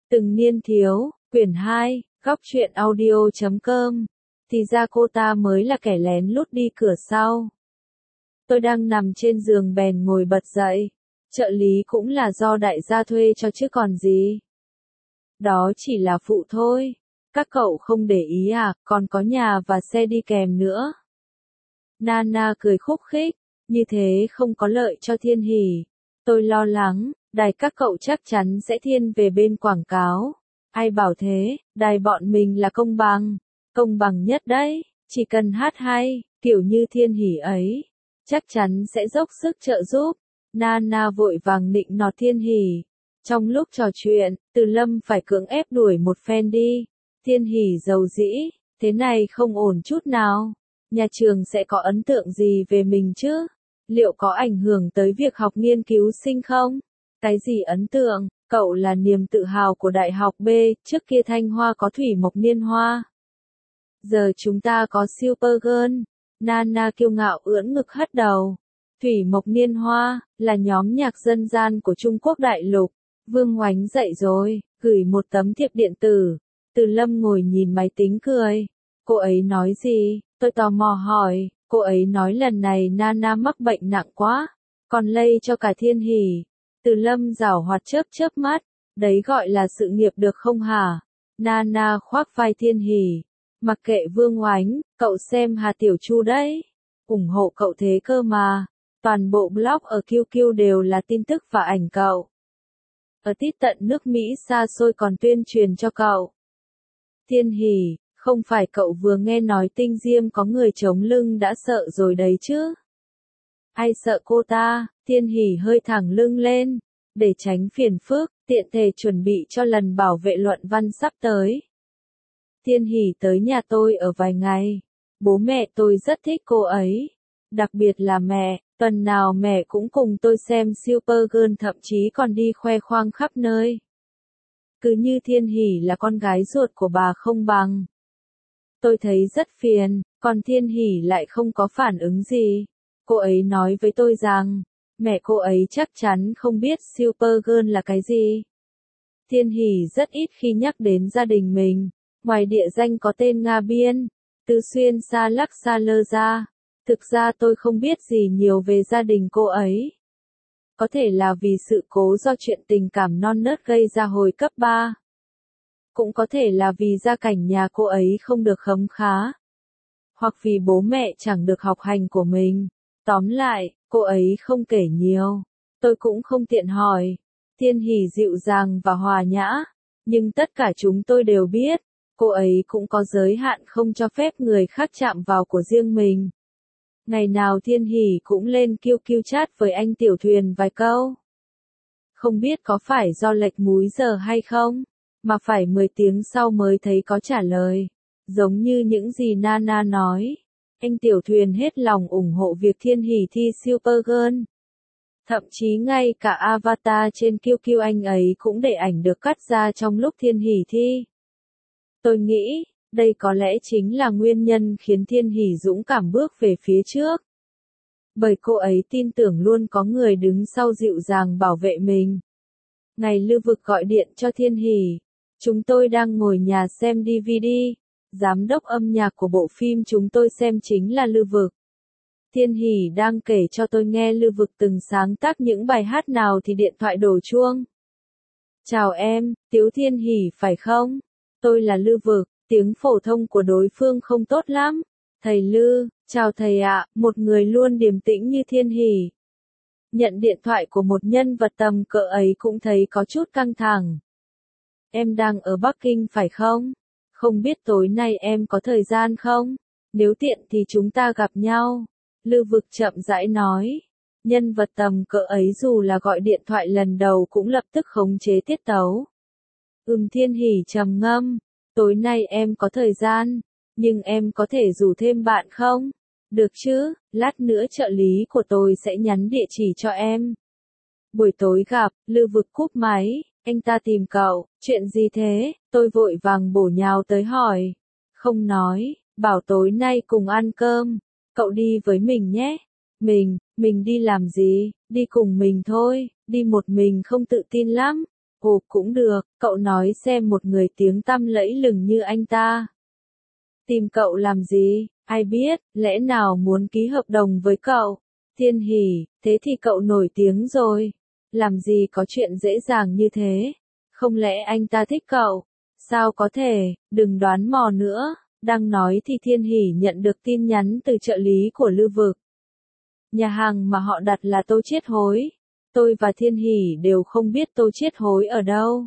Từng niên thiếu, quyển 2, góc truyện audio.com. Thì ra cô ta mới là kẻ lén lút đi cửa sau. Tôi đang nằm trên giường bèn ngồi bật dậy. Trợ lý cũng là do đại gia thuê cho chứ còn gì. Đó chỉ là phụ thôi. Các cậu không để ý à, còn có nhà và xe đi kèm nữa. Nana cười khúc khích, như thế không có lợi cho Thiên Hỷ. Tôi lo lắng, đài các cậu chắc chắn sẽ thiên về bên quảng cáo. Ai bảo thế, đài bọn mình là công bằng nhất đấy, chỉ cần hát hay, kiểu như Thiên Hỷ ấy, chắc chắn sẽ dốc sức trợ giúp. Nana vội vàng nịnh nọt Thiên Hỷ. Trong lúc trò chuyện, Từ Lâm phải cưỡng ép đuổi một phen đi. Thiên Hỷ giàu dĩ, thế này không ổn chút nào. Nhà trường sẽ có ấn tượng gì về mình chứ? Liệu có ảnh hưởng tới việc học nghiên cứu sinh không? Cái gì ấn tượng? Cậu là niềm tự hào của Đại học B, trước kia Thanh Hoa có Thủy Mộc Niên Hoa. Giờ chúng ta có Supergirl. Nana kiêu ngạo ưỡn ngực hất đầu. Thủy Mộc Niên Hoa, là nhóm nhạc dân gian của Trung Quốc đại lục. Vương Oánh dậy rồi, gửi một tấm thiệp điện tử. Từ Lâm ngồi nhìn máy tính cười. Cô ấy nói gì? Tôi tò mò hỏi. Cô ấy nói lần này Nana mắc bệnh nặng quá, còn lây cho cả Thiên Hỷ. Từ Lâm giảo hoạt chớp mắt. Đấy gọi là sự nghiệp được không hả? Nana khoác vai Thiên Hỷ. Mặc kệ Vương Oánh, cậu xem Hà Tiểu Chu đấy. Ủng hộ cậu thế cơ mà. Toàn bộ blog ở QQ đều là tin tức và ảnh cậu. Ở tít tận nước Mỹ xa xôi còn tuyên truyền cho cậu. Thiên Hỷ, không phải cậu vừa nghe nói Tinh Diêm có người chống lưng đã sợ rồi đấy chứ? Ai sợ cô ta? Thiên Hỷ hơi thẳng lưng lên. Để tránh phiền phức, tiện thể chuẩn bị cho lần bảo vệ luận văn sắp tới. Thiên Hỷ tới nhà tôi ở vài ngày. Bố mẹ tôi rất thích cô ấy. Đặc biệt là mẹ, tuần nào mẹ cũng cùng tôi xem Supergirl, thậm chí còn đi khoe khoang khắp nơi. Cứ như Thiên Hỷ là con gái ruột của bà không bằng. Tôi thấy rất phiền, còn Thiên Hỷ lại không có phản ứng gì. Cô ấy nói với tôi rằng, mẹ cô ấy chắc chắn không biết Supergirl là cái gì. Thiên Hỷ rất ít khi nhắc đến gia đình mình, ngoài địa danh có tên Nga Biên, Từ Xuyên Sa Lắc Sa Lơ ra. Thực ra tôi không biết gì nhiều về gia đình cô ấy. Có thể là vì sự cố do chuyện tình cảm non nớt gây ra hồi cấp 3. Cũng có thể là vì gia cảnh nhà cô ấy không được khấm khá. Hoặc vì bố mẹ chẳng được học hành của mình. Tóm lại, cô ấy không kể nhiều. Tôi cũng không tiện hỏi. Thiên Hỷ dịu dàng và hòa nhã. Nhưng tất cả chúng tôi đều biết, cô ấy cũng có giới hạn không cho phép người khác chạm vào của riêng mình. Ngày nào Thiên Hỷ cũng lên QQ chat với anh Tiểu Thuyền vài câu. Không biết có phải do lệch múi giờ hay không, mà phải 10 tiếng sau mới thấy có trả lời. Giống như những gì Nana nói, anh Tiểu Thuyền hết lòng ủng hộ việc Thiên Hỷ thi Supergirl. Thậm chí ngay cả avatar trên QQ anh ấy cũng để ảnh được cắt ra trong lúc Thiên Hỷ thi. Tôi nghĩ, đây có lẽ chính là nguyên nhân khiến Thiên Hỷ dũng cảm bước về phía trước. Bởi cô ấy tin tưởng luôn có người đứng sau dịu dàng bảo vệ mình. Ngày Lưu Vực gọi điện cho Thiên Hỷ. Chúng tôi đang ngồi nhà xem DVD. Giám đốc âm nhạc của bộ phim chúng tôi xem chính là Lưu Vực. Thiên Hỷ đang kể cho tôi nghe Lưu Vực từng sáng tác những bài hát nào thì điện thoại đổ chuông. Chào em, Tiếu Thiên Hỷ phải không? Tôi là Lưu Vực. Tiếng phổ thông của đối phương không tốt lắm. Thầy Lư, chào thầy ạ, một người luôn điềm tĩnh như Thiên Hỷ. Nhận điện thoại của một nhân vật tầm cỡ ấy cũng thấy có chút căng thẳng. Em đang ở Bắc Kinh phải không? Không biết tối nay em có thời gian không? Nếu tiện thì chúng ta gặp nhau. Lưu Vực chậm rãi nói. Nhân vật tầm cỡ ấy dù là gọi điện thoại lần đầu cũng lập tức khống chế tiết tấu. Thiên Hỷ trầm ngâm. Tối nay em có thời gian, nhưng em có thể rủ thêm bạn không? Được chứ, lát nữa trợ lý của tôi sẽ nhắn địa chỉ cho em. Buổi tối gặp, Lưu Vực cúp máy, anh ta tìm cậu, chuyện gì thế? Tôi vội vàng bổ nhào tới hỏi. Không nói, bảo tối nay cùng ăn cơm, cậu đi với mình nhé. Mình đi làm gì? Đi cùng mình thôi, đi một mình không tự tin lắm. Ồ cũng được, cậu nói xem một người tiếng tăm lẫy lừng như anh ta. Tìm cậu làm gì, ai biết, lẽ nào muốn ký hợp đồng với cậu? Thiên Hỷ, thế thì cậu nổi tiếng rồi. Làm gì có chuyện dễ dàng như thế? Không lẽ anh ta thích cậu? Sao có thể, đừng đoán mò nữa. Đang nói thì Thiên Hỷ nhận được tin nhắn từ trợ lý của Lưu Vực. Nhà hàng mà họ đặt là Tô Chiết Hối. Tôi và Thiên Hỷ đều không biết Tô Chiết Hối ở đâu.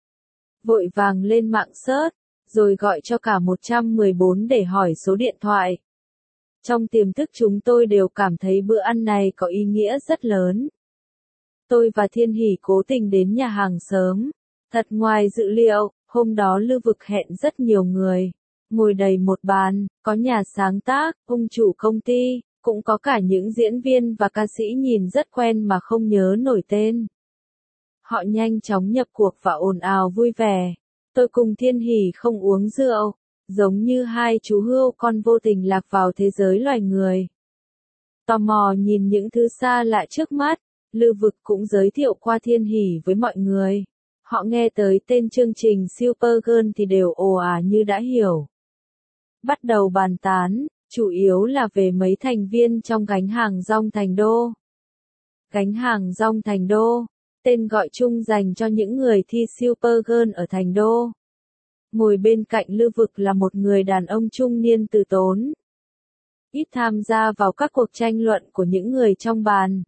Vội vàng lên mạng search, rồi gọi cho cả 114 để hỏi số điện thoại. Trong tiềm thức chúng tôi đều cảm thấy bữa ăn này có ý nghĩa rất lớn. Tôi và Thiên Hỷ cố tình đến nhà hàng sớm. Thật ngoài dự liệu, hôm đó Lưu Vực hẹn rất nhiều người. Ngồi đầy một bàn, có nhà sáng tác, ông chủ công ty, cũng có cả những diễn viên và ca sĩ nhìn rất quen mà không nhớ nổi tên. Họ nhanh chóng nhập cuộc và ồn ào vui vẻ. Tôi cùng Thiên Hỷ không uống rượu, giống như hai chú hươu con vô tình lạc vào thế giới loài người. Tò mò nhìn những thứ xa lạ trước mắt, Lưu Vực cũng giới thiệu qua Thiên Hỷ với mọi người. Họ nghe tới tên chương trình Supergirl thì đều ồ ả như đã hiểu. Bắt đầu bàn tán, chủ yếu là về mấy thành viên trong gánh hàng rong Thành Đô. Gánh hàng rong Thành Đô, tên gọi chung dành cho những người thi Supergirl ở Thành Đô. Ngồi bên cạnh Lưu Vực là một người đàn ông trung niên từ tốn. Ít tham gia vào các cuộc tranh luận của những người trong bàn.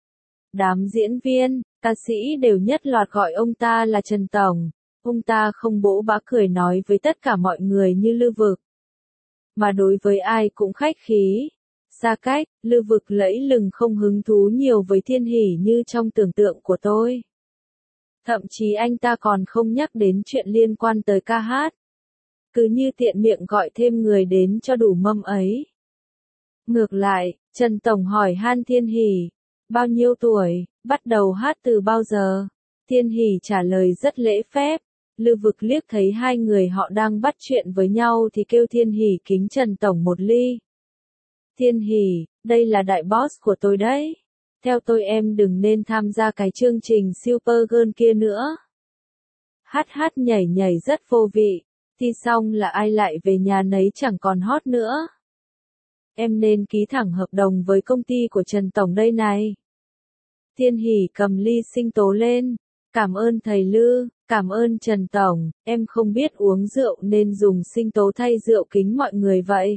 Đám diễn viên, ca sĩ đều nhất loạt gọi ông ta là Trần Tổng. Ông ta không bỗ bã cười nói với tất cả mọi người như Lưu Vực. Mà đối với ai cũng khách khí. Xa cách, Lưu Vực lẫy lừng không hứng thú nhiều với Thiên Hỷ như trong tưởng tượng của tôi. Thậm chí anh ta còn không nhắc đến chuyện liên quan tới ca hát. Cứ như tiện miệng gọi thêm người đến cho đủ mâm ấy. Ngược lại, Trần Tổng hỏi han Thiên Hỷ, bao nhiêu tuổi, bắt đầu hát từ bao giờ? Thiên Hỷ trả lời rất lễ phép. Lưu Vực liếc thấy hai người họ đang bắt chuyện với nhau thì kêu Thiên Hỷ kính Trần Tổng một ly. Thiên Hỷ, đây là đại boss của tôi đấy. Theo tôi em đừng nên tham gia cái chương trình Supergirl kia nữa. Hát hát nhảy nhảy rất vô vị. Thi xong là ai lại về nhà nấy chẳng còn hot nữa. Em nên ký thẳng hợp đồng với công ty của Trần Tổng đây này. Thiên Hỷ cầm ly sinh tố lên. Cảm ơn thầy Lư, cảm ơn Trần Tổng, em không biết uống rượu nên dùng sinh tố thay rượu kính mọi người vậy.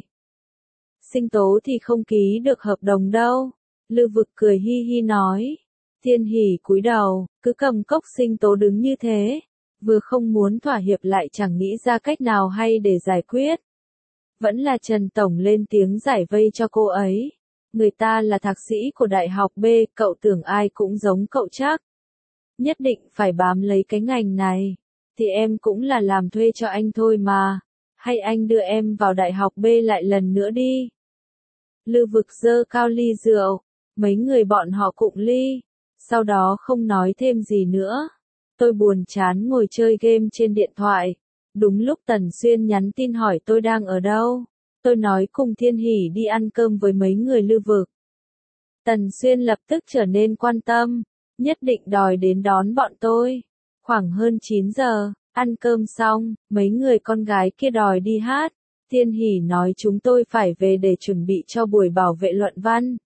Sinh tố thì không ký được hợp đồng đâu. Lưu Vực cười hi hi nói. Thiên Hỷ cúi đầu, cứ cầm cốc sinh tố đứng như thế. Vừa không muốn thỏa hiệp lại chẳng nghĩ ra cách nào hay để giải quyết. Vẫn là Trần Tổng lên tiếng giải vây cho cô ấy. Người ta là thạc sĩ của Đại học B, cậu tưởng ai cũng giống cậu chắc. Nhất định phải bám lấy cái ngành này. Thì em cũng là làm thuê cho anh thôi mà. Hay anh đưa em vào Đại học B lại lần nữa đi. Lưu Vực giơ cao ly rượu. Mấy người bọn họ cụng ly. Sau đó không nói thêm gì nữa. Tôi buồn chán ngồi chơi game trên điện thoại. Đúng lúc Tần Xuyên nhắn tin hỏi tôi đang ở đâu. Tôi nói cùng Thiên Hỷ đi ăn cơm với mấy người Lưu Vực. Tần Xuyên lập tức trở nên quan tâm. Nhất định đòi đến đón bọn tôi. Khoảng hơn 9 giờ, ăn cơm xong, mấy người con gái kia đòi đi hát. Thiên Hỷ nói chúng tôi phải về để chuẩn bị cho buổi bảo vệ luận văn.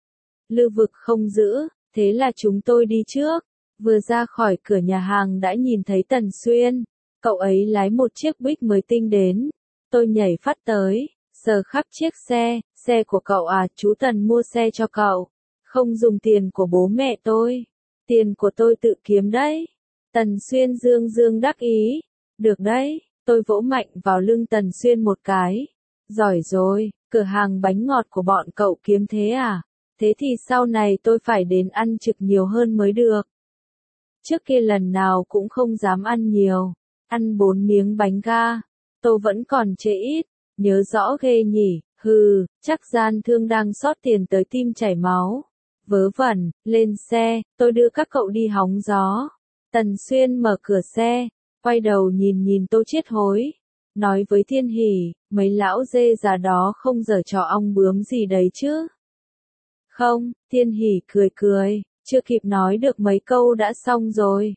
Lưu Vực không giữ, thế là chúng tôi đi trước. Vừa ra khỏi cửa nhà hàng đã nhìn thấy Tần Xuyên. Cậu ấy lái một chiếc Buick mới tinh đến. Tôi nhảy phát tới, sờ khắp chiếc xe của cậu à, chú Tần mua xe cho cậu. Không dùng tiền của bố mẹ tôi. Tiền của tôi tự kiếm đấy. Tần Xuyên dương dương đắc ý. Được đấy, tôi vỗ mạnh vào lưng Tần Xuyên một cái. Giỏi rồi, cửa hàng bánh ngọt của bọn cậu kiếm thế à? Thế thì sau này tôi phải đến ăn trực nhiều hơn mới được. Trước kia lần nào cũng không dám ăn nhiều. Ăn 4 miếng bánh ga. Tôi vẫn còn trễ ít. Nhớ rõ ghê nhỉ, hừ, chắc gian thương đang xót tiền tới tim chảy máu. Vớ vẩn, lên xe, tôi đưa các cậu đi hóng gió. Tần Xuyên mở cửa xe, quay đầu nhìn Tô Chiết Hối. Nói với Thiên Hỷ, mấy lão dê già đó không giở trò ong bướm gì đấy chứ. Không, Thiên Hỷ cười cười, chưa kịp nói được mấy câu đã xong rồi.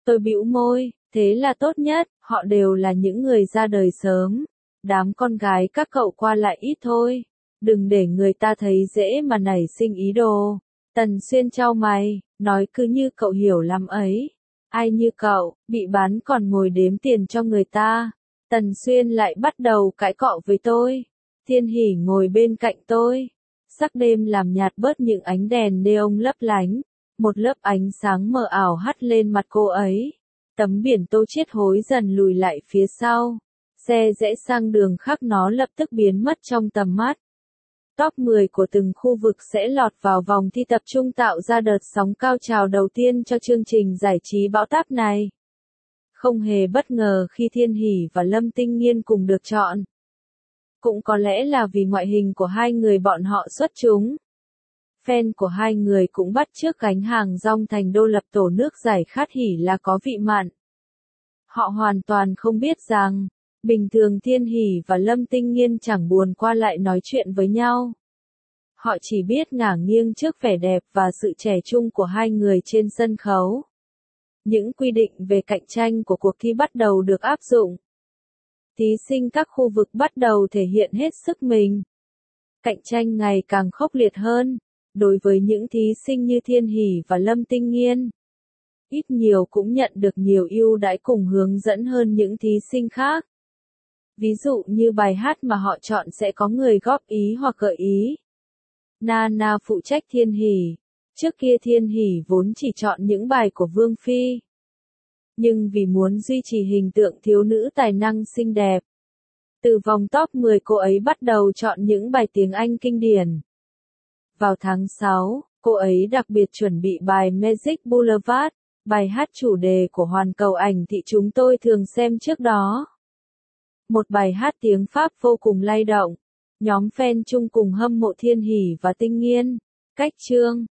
Tôi bĩu môi, thế là tốt nhất, họ đều là những người ra đời sớm. Đám con gái các cậu qua lại ít thôi. Đừng để người ta thấy dễ mà nảy sinh ý đồ. Tần Xuyên chau mày, nói cứ như cậu hiểu lắm ấy. Ai như cậu, bị bán còn ngồi đếm tiền cho người ta. Tần Xuyên lại bắt đầu cãi cọ với tôi. Thiên Hỷ ngồi bên cạnh tôi. Sắc đêm làm nhạt bớt những ánh đèn neon lấp lánh. Một lớp ánh sáng mờ ảo hắt lên mặt cô ấy. Tấm biển Tô Chiết hối dần lùi lại phía sau. Xe rẽ sang đường khác nó lập tức biến mất trong tầm mắt. Top 10 của từng khu vực sẽ lọt vào vòng thi tập trung tạo ra đợt sóng cao trào đầu tiên cho chương trình giải trí bão táp này. Không hề bất ngờ khi Thiên Hỷ và Lâm Tinh Nghiên cùng được chọn. Cũng có lẽ là vì ngoại hình của hai người bọn họ xuất chúng. Fan của hai người cũng bắt chước gánh hàng rong thành đô lập tổ nước giải khát hỉ là có vị mặn. Họ hoàn toàn không biết rằng, bình thường Thiên Hỷ và Lâm Tinh Nghiên chẳng buồn qua lại nói chuyện với nhau. Họ chỉ biết ngả nghiêng trước vẻ đẹp và sự trẻ trung của hai người trên sân khấu. Những quy định về cạnh tranh của cuộc thi bắt đầu được áp dụng. Thí sinh các khu vực bắt đầu thể hiện hết sức mình. Cạnh tranh ngày càng khốc liệt hơn, đối với những thí sinh như Thiên Hỷ và Lâm Tinh Nghiên. Ít nhiều cũng nhận được nhiều ưu đãi cùng hướng dẫn hơn những thí sinh khác. Ví dụ như bài hát mà họ chọn sẽ có người góp ý hoặc gợi ý. Nana phụ trách Thiên Hỷ. Trước kia Thiên Hỷ vốn chỉ chọn những bài của Vương Phi. Nhưng vì muốn duy trì hình tượng thiếu nữ tài năng xinh đẹp, từ vòng top 10 cô ấy bắt đầu chọn những bài tiếng Anh kinh điển. Vào tháng 6, cô ấy đặc biệt chuẩn bị bài Magic Boulevard, bài hát chủ đề của hoàn cầu ảnh thị chúng tôi thường xem trước đó. Một bài hát tiếng Pháp vô cùng lay động. Nhóm fan chung cùng hâm mộ Thiên Hỷ và Tinh Nghiên. Cách chương